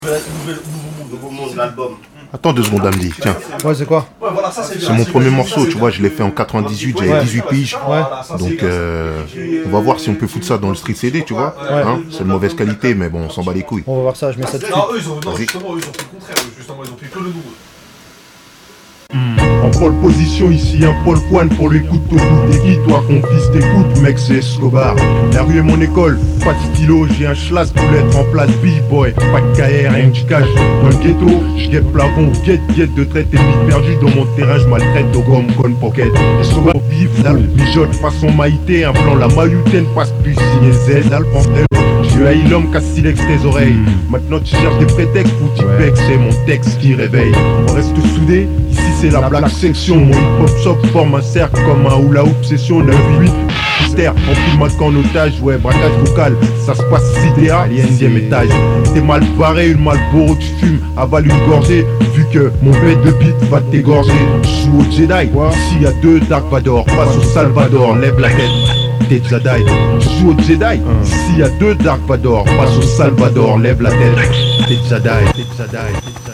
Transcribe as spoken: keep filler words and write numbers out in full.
Nouveau monde, l'album. Attends deux secondes, Amdi, tiens. Ouais, c'est quoi? Ouais, voilà, ça c'est bien. C'est mon premier morceau, tu vois, je l'ai fait en quatre-vingt-dix-huit, j'avais Ouais. dix-huit piges. Ouais. Donc euh, on va voir si on peut foutre ça dans le street C D, tu vois. Ouais. Hein, c'est de mauvaise qualité, mais bon, on s'en bat les couilles. On va voir ça, je mets ça dessus. Non, eux, ils ont, non, Vas-y. justement, eux, ils ont fait le contraire. eux, Justement, ils ont fait que le nouveau. En pole position ici, un pole point pour les coups de coude. T'es qui toi qu'on fils t'écoute, mec c'est Escobar. La rue est mon école, pas de stylo, j'ai un schlass pour être en place B-boy. Pas de K R, rien que du cash. Dans le ghetto, j'guette plafond, guette guette de traite et vie perdu dans mon terrain, j'maltraite au gomme con pocket. Escobar vif, là, mijote façon maïté, un plan la maillutaine passe plus signé Z, là le pantel. Je haïs l'homme casse silex tes oreilles. Maintenant tu cherches des prétextes pour t'y bec, c'est mon texte qui réveille. On reste soudés, ici c'est la black section. Mon hip-hop shop forme un cercle comme un hula hoop session neuf huit. Mystère, on fout le masque en otage, ouais, braquage vocal. Ça se passe C D A, sixième étage. T'es mal barré, une Malboro que je fume, avale une gorgée. Vu que mon bête de beat va t'égorger. Je joue au Jedi, s'il y a deux Dark Vador, passe au Salvador, lève la tête. T'es Jedi, je joue au Jedi. S'il y a deux Dark Vador, passe au Salvador, lève la tête. T'es Jedi, t'es Jedi, t'es Jedi.